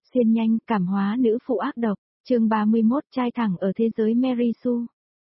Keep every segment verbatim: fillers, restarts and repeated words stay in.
Xuyên nhanh, cảm hóa nữ phụ ác độc, chương ba mươi mốt trai thẳng ở thế giới Mary Sue.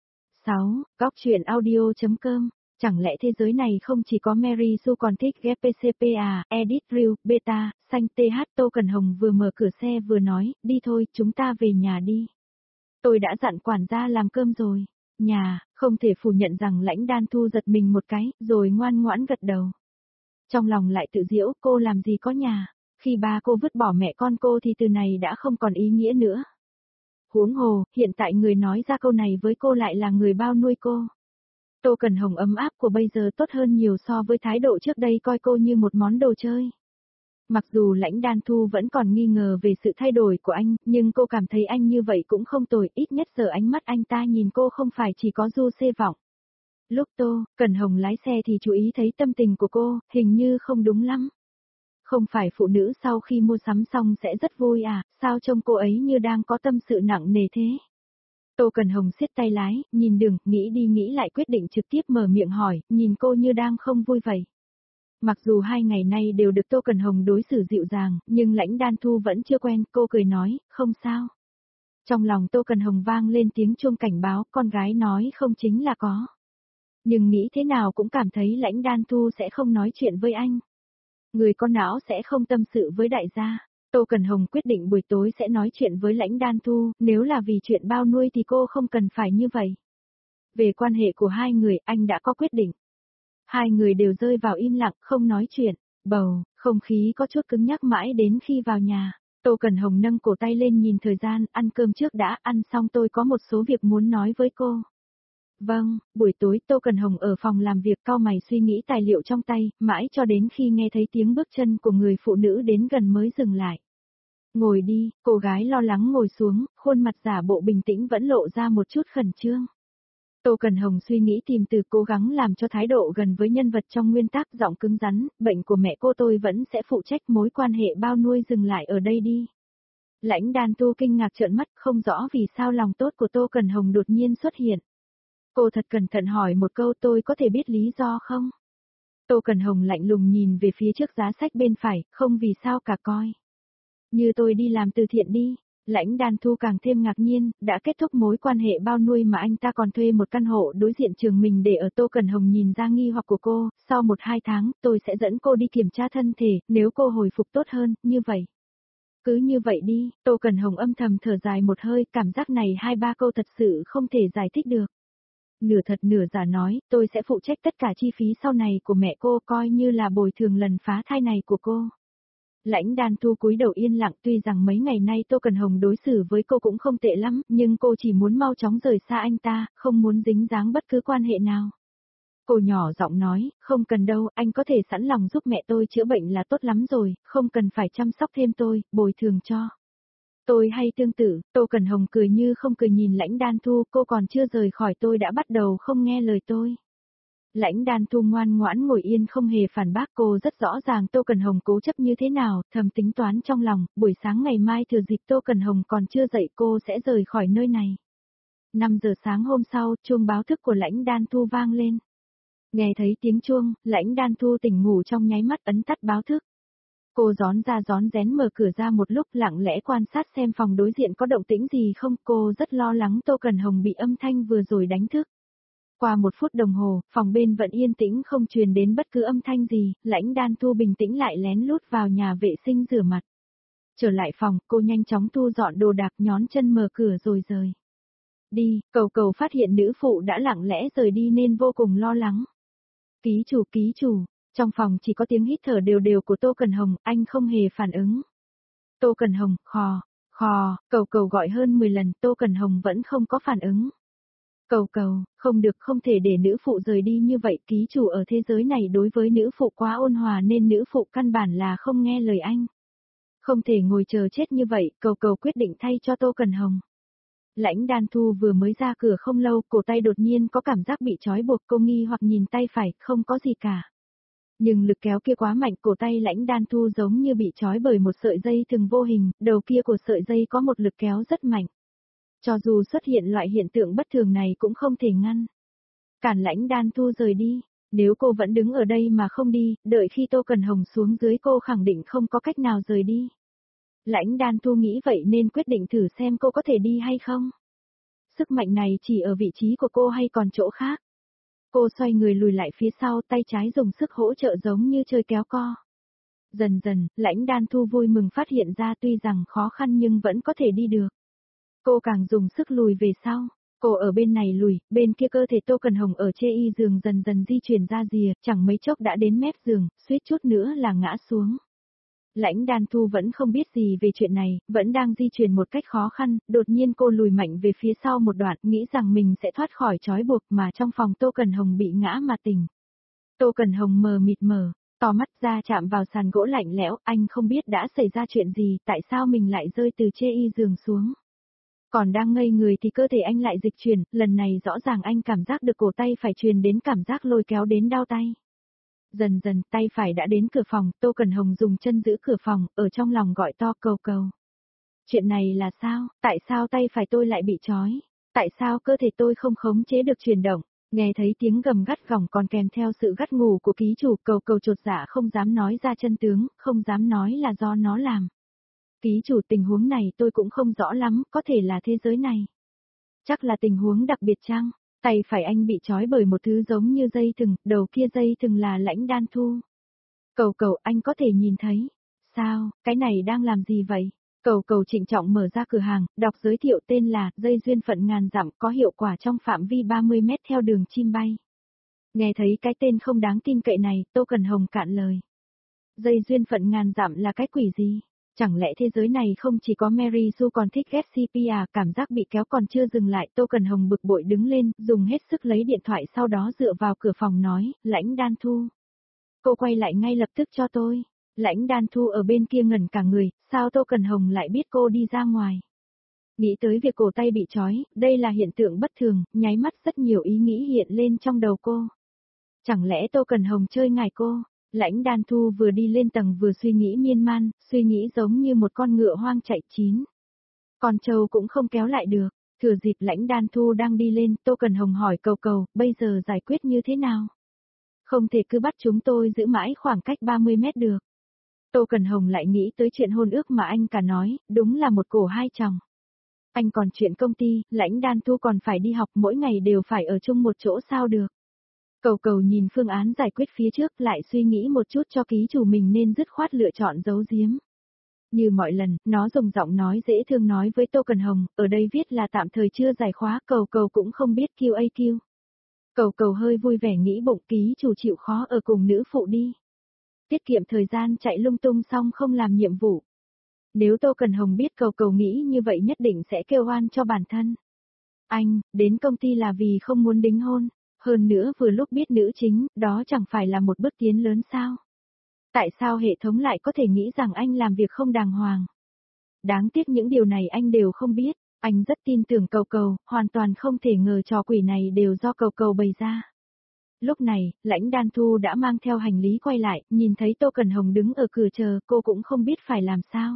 sáu. Góc truyện audio.com. Chẳng lẽ thế giới này không chỉ có Mary Sue còn thích ghép pê xê pê à, edit reel, beta, xanh tê hát. Tô Cần Hồng vừa mở cửa xe vừa nói, đi thôi, chúng ta về nhà đi. Tôi đã dặn quản gia làm cơm rồi. Nhà, không thể phủ nhận rằng Lãnh Đan Thu giật mình một cái, rồi ngoan ngoãn gật đầu. Trong lòng lại tự giễu, cô làm gì có nhà. Khi ba cô vứt bỏ mẹ con cô thì từ này đã không còn ý nghĩa nữa. Huống hồ, hiện tại người nói ra câu này với cô lại là người bao nuôi cô. Tô Cần Hồng ấm áp của bây giờ tốt hơn nhiều so với thái độ trước đây coi cô như một món đồ chơi. Mặc dù Lãnh Đan Thu vẫn còn nghi ngờ về sự thay đổi của anh, nhưng cô cảm thấy anh như vậy cũng không tồi, ít nhất giờ ánh mắt anh ta nhìn cô không phải chỉ có du xê vọng. Lúc Tô Cần Hồng lái xe thì chú ý thấy tâm tình của cô, hình như không đúng lắm. Không phải phụ nữ sau khi mua sắm xong sẽ rất vui à, sao trông cô ấy như đang có tâm sự nặng nề thế? Tô Cần Hồng siết tay lái, nhìn đường, nghĩ đi nghĩ lại quyết định trực tiếp mở miệng hỏi, nhìn cô như đang không vui vậy. Mặc dù hai ngày nay đều được Tô Cần Hồng đối xử dịu dàng, nhưng Lãnh Đan Thu vẫn chưa quen, cô cười nói, không sao. Trong lòng Tô Cần Hồng vang lên tiếng chuông cảnh báo, con gái nói không chính là có. Nhưng nghĩ thế nào cũng cảm thấy Lãnh Đan Thu sẽ không nói chuyện với anh. Người con não sẽ không tâm sự với đại gia. Tô Cần Hồng quyết định buổi tối sẽ nói chuyện với Lãnh Đan Thu, nếu là vì chuyện bao nuôi thì cô không cần phải như vậy. Về quan hệ của hai người, anh đã có quyết định. Hai người đều rơi vào im lặng, không nói chuyện, bầu, không khí có chút cứng nhắc mãi đến khi vào nhà. Tô Cần Hồng nâng cổ tay lên nhìn thời gian, ăn cơm trước đã, ăn xong tôi có một số việc muốn nói với cô. Vâng, buổi tối Tô Cần Hồng ở phòng làm việc cau mày suy nghĩ tài liệu trong tay, mãi cho đến khi nghe thấy tiếng bước chân của người phụ nữ đến gần mới dừng lại. Ngồi đi, cô gái lo lắng ngồi xuống, khuôn mặt giả bộ bình tĩnh vẫn lộ ra một chút khẩn trương. Tô Cần Hồng suy nghĩ tìm từ cố gắng làm cho thái độ gần với nhân vật trong nguyên tắc giọng cứng rắn, bệnh của mẹ cô tôi vẫn sẽ phụ trách mối quan hệ bao nuôi dừng lại ở đây đi. Lãnh Đan Thu kinh ngạc trợn mắt không rõ vì sao lòng tốt của Tô Cần Hồng đột nhiên xuất hiện. Cô thật cẩn thận hỏi một câu tôi có thể biết lý do không? Tô Cần Hồng lạnh lùng nhìn về phía trước giá sách bên phải, không vì sao cả coi. Như tôi đi làm từ thiện đi. Lãnh Đan Thu càng thêm ngạc nhiên, đã kết thúc mối quan hệ bao nuôi mà anh ta còn thuê một căn hộ đối diện trường mình để ở. Tô Cần Hồng nhìn ra nghi hoặc của cô, sau một hai tháng tôi sẽ dẫn cô đi kiểm tra thân thể, nếu cô hồi phục tốt hơn, như vậy. Cứ như vậy đi, Tô Cần Hồng âm thầm thở dài một hơi, cảm giác này hai ba câu thật sự không thể giải thích được. Nửa thật nửa giả nói, tôi sẽ phụ trách tất cả chi phí sau này của mẹ cô coi như là bồi thường lần phá thai này của cô. Lãnh Đan Thu cúi đầu yên lặng tuy rằng mấy ngày nay Tô Cần Hồng đối xử với cô cũng không tệ lắm, nhưng cô chỉ muốn mau chóng rời xa anh ta, không muốn dính dáng bất cứ quan hệ nào. Cô nhỏ giọng nói, không cần đâu, anh có thể sẵn lòng giúp mẹ tôi chữa bệnh là tốt lắm rồi, không cần phải chăm sóc thêm tôi, bồi thường cho. Tôi hay tương tự, Tô Cần Hồng cười như không cười nhìn Lãnh Đan Thu, cô còn chưa rời khỏi tôi đã bắt đầu không nghe lời tôi. Lãnh Đan Thu ngoan ngoãn ngồi yên không hề phản bác, cô rất rõ ràng Tô Cần Hồng cố chấp như thế nào, thầm tính toán trong lòng, buổi sáng ngày mai thừa dịp Tô Cần Hồng còn chưa dậy cô sẽ rời khỏi nơi này. năm giờ sáng hôm sau, chuông báo thức của Lãnh Đan Thu vang lên. Nghe thấy tiếng chuông, Lãnh Đan Thu tỉnh ngủ trong nháy mắt ấn tắt báo thức. Cô rón ra rón rén mở cửa ra một lúc lặng lẽ quan sát xem phòng đối diện có động tĩnh gì không, cô rất lo lắng Tô Cần Hồng bị âm thanh vừa rồi đánh thức. Qua một phút đồng hồ, phòng bên vẫn yên tĩnh không truyền đến bất cứ âm thanh gì, Lãnh Đan Thu bình tĩnh lại lén lút vào nhà vệ sinh rửa mặt. Trở lại phòng, cô nhanh chóng thu dọn đồ đạc nhón chân mở cửa rồi rời. Đi, Cầu Cầu phát hiện nữ phụ đã lặng lẽ rời đi nên vô cùng lo lắng. Ký chủ ký chủ, trong phòng chỉ có tiếng hít thở đều đều của Tô Cần Hồng, anh không hề phản ứng. Tô Cần Hồng, khò, khò, Cầu Cầu gọi hơn mười lần, Tô Cần Hồng vẫn không có phản ứng. Cầu Cầu, không được, không thể để nữ phụ rời đi như vậy, ký chủ ở thế giới này đối với nữ phụ quá ôn hòa nên nữ phụ căn bản là không nghe lời anh. Không thể ngồi chờ chết như vậy, Cầu Cầu quyết định thay cho Tô Cần Hồng. Lãnh Đan Thu vừa mới ra cửa không lâu, cổ tay đột nhiên có cảm giác bị trói buộc, cô nghi hoặc nhìn tay phải, không có gì cả. Nhưng lực kéo kia quá mạnh, cổ tay Lãnh Đan Thu giống như bị trói bởi một sợi dây thừng vô hình, đầu kia của sợi dây có một lực kéo rất mạnh. Cho dù xuất hiện loại hiện tượng bất thường này cũng không thể ngăn. Cản Lãnh Đan Thu rời đi, nếu cô vẫn đứng ở đây mà không đi, đợi khi Tô Cần Hồng xuống dưới cô khẳng định không có cách nào rời đi. Lãnh Đan Thu nghĩ vậy nên quyết định thử xem cô có thể đi hay không. Sức mạnh này chỉ ở vị trí của cô hay còn chỗ khác. Cô xoay người lùi lại phía sau, tay trái dùng sức hỗ trợ giống như chơi kéo co. Dần dần, Lãnh Đan Thu vui mừng phát hiện ra tuy rằng khó khăn nhưng vẫn có thể đi được. Cô càng dùng sức lùi về sau. Cô ở bên này lùi, bên kia cơ thể Tô Cần Hồng ở chê y giường dần dần di chuyển ra rìa, chẳng mấy chốc đã đến mép giường, suýt chút nữa là ngã xuống. Lãnh Đan Thu vẫn không biết gì về chuyện này, vẫn đang di chuyển một cách khó khăn, đột nhiên cô lùi mạnh về phía sau một đoạn, nghĩ rằng mình sẽ thoát khỏi trói buộc mà trong phòng Tô Cần Hồng bị ngã mà tỉnh. Tô Cần Hồng mờ mịt mở, to mắt ra chạm vào sàn gỗ lạnh lẽo, anh không biết đã xảy ra chuyện gì, tại sao mình lại rơi từ chê y giường xuống. Còn đang ngây người thì cơ thể anh lại dịch chuyển, lần này rõ ràng anh cảm giác được cổ tay phải truyền đến cảm giác lôi kéo đến đau tay. Dần dần, tay phải đã đến cửa phòng, Tô Cần Hồng dùng chân giữ cửa phòng, ở trong lòng gọi to cầu cầu. Chuyện này là sao, tại sao tay phải tôi lại bị trói? Tại sao cơ thể tôi không khống chế được chuyển động? Nghe thấy tiếng gầm gắt gỏng còn kèm theo sự gắt gù của ký chủ, cầu cầu chột dạ không dám nói ra chân tướng, không dám nói là do nó làm. Ký chủ, tình huống này tôi cũng không rõ lắm, có thể là thế giới này. Chắc là tình huống đặc biệt chăng? Tay phải anh bị trói bởi một thứ giống như dây thừng, đầu kia dây thừng là Lãnh Đan Thu. Cầu cầu, anh có thể nhìn thấy. Sao, cái này đang làm gì vậy? Cầu cầu trịnh trọng mở ra cửa hàng, đọc giới thiệu tên là dây duyên phận ngàn dặm, có hiệu quả trong phạm vi ba mươi mét theo đường chim bay. Nghe thấy cái tên không đáng tin cậy này, Tô Cần Hồng cạn lời. Dây duyên phận ngàn dặm là cái quỷ gì? Chẳng lẽ thế giới này không chỉ có Mary Sue còn thích ghét xê pê à, cảm giác bị kéo còn chưa dừng lại, Tô Cần Hồng bực bội đứng lên, dùng hết sức lấy điện thoại sau đó dựa vào cửa phòng nói, Lãnh Đan Thu. Cô quay lại ngay lập tức cho tôi. Lãnh Đan Thu ở bên kia ngẩn cả người, sao Tô Cần Hồng lại biết cô đi ra ngoài? Nghĩ tới việc cổ tay bị trói, đây là hiện tượng bất thường, nháy mắt rất nhiều ý nghĩ hiện lên trong đầu cô. Chẳng lẽ Tô Cần Hồng chơi ngải cô? Lãnh Đan Thu vừa đi lên tầng vừa suy nghĩ miên man, suy nghĩ giống như một con ngựa hoang chạy chín. Con trâu cũng không kéo lại được, thừa dịp Lãnh Đan Thu đang đi lên, Tô Cần Hồng hỏi cầu cầu, bây giờ giải quyết như thế nào? Không thể cứ bắt chúng tôi giữ mãi khoảng cách ba mươi mét được. Tô Cần Hồng lại nghĩ tới chuyện hôn ước mà anh cả nói, đúng là một cổ hai chồng. Anh còn chuyện công ty, Lãnh Đan Thu còn phải đi học, mỗi ngày đều phải ở chung một chỗ sao được. Cầu cầu nhìn phương án giải quyết phía trước lại suy nghĩ một chút cho ký chủ mình nên dứt khoát lựa chọn giấu giếm. Như mọi lần, nó dùng giọng nói dễ thương nói với Tô Cần Hồng, ở đây viết là tạm thời chưa giải khóa, cầu cầu cũng không biết quy a quy. Cầu cầu hơi vui vẻ nghĩ bụng ký chủ chịu khó ở cùng nữ phụ đi. Tiết kiệm thời gian chạy lung tung xong không làm nhiệm vụ. Nếu Tô Cần Hồng biết cầu cầu nghĩ như vậy nhất định sẽ kêu oan cho bản thân. Anh, đến công ty là vì không muốn đính hôn. Hơn nữa vừa lúc biết nữ chính, đó chẳng phải là một bước tiến lớn sao? Tại sao hệ thống lại có thể nghĩ rằng anh làm việc không đàng hoàng? Đáng tiếc những điều này anh đều không biết, anh rất tin tưởng cầu cầu, hoàn toàn không thể ngờ trò quỷ này đều do cầu cầu bày ra. Lúc này, Lãnh Đan Thu đã mang theo hành lý quay lại, nhìn thấy Tô Cần Hồng đứng ở cửa chờ, cô cũng không biết phải làm sao.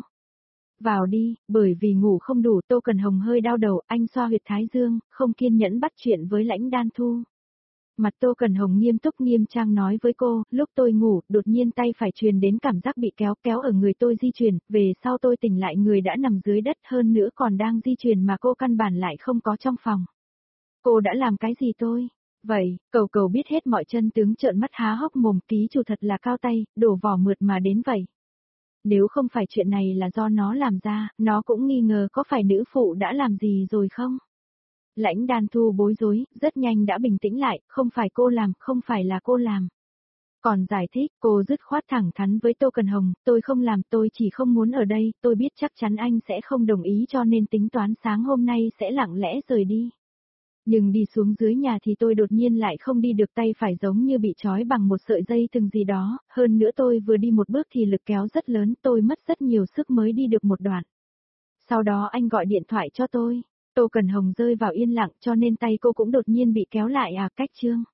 Vào đi, bởi vì ngủ không đủ, Tô Cần Hồng hơi đau đầu, anh xoa huyệt thái dương, không kiên nhẫn bắt chuyện với Lãnh Đan Thu. Mặt Tô Cần Hồng nghiêm túc nghiêm trang nói với cô, lúc tôi ngủ, đột nhiên tay phải truyền đến cảm giác bị kéo kéo ở người tôi di chuyển, về sau tôi tỉnh lại người đã nằm dưới đất hơn nữa còn đang di chuyển mà cô căn bản lại không có trong phòng. Cô đã làm cái gì tôi? Vậy, cầu cầu biết hết mọi chân tướng trợn mắt há hốc mồm, ký chủ thật là cao tay, đổ vỏ mượt mà đến vậy. Nếu không phải chuyện này là do nó làm ra, nó cũng nghi ngờ có phải nữ phụ đã làm gì rồi không? Lãnh Đan Thu bối rối, rất nhanh đã bình tĩnh lại, không phải cô làm, không phải là cô làm. Còn giải thích, cô dứt khoát thẳng thắn với Tô Cần Hồng, tôi không làm, tôi chỉ không muốn ở đây, tôi biết chắc chắn anh sẽ không đồng ý cho nên tính toán sáng hôm nay sẽ lặng lẽ rời đi. Nhưng đi xuống dưới nhà thì tôi đột nhiên lại không đi được, tay phải giống như bị trói bằng một sợi dây thừng gì đó, hơn nữa tôi vừa đi một bước thì lực kéo rất lớn, tôi mất rất nhiều sức mới đi được một đoạn. Sau đó anh gọi điện thoại cho tôi. Tô Cần Hồng rơi vào yên lặng cho nên tay cô cũng đột nhiên bị kéo lại à, cách chương.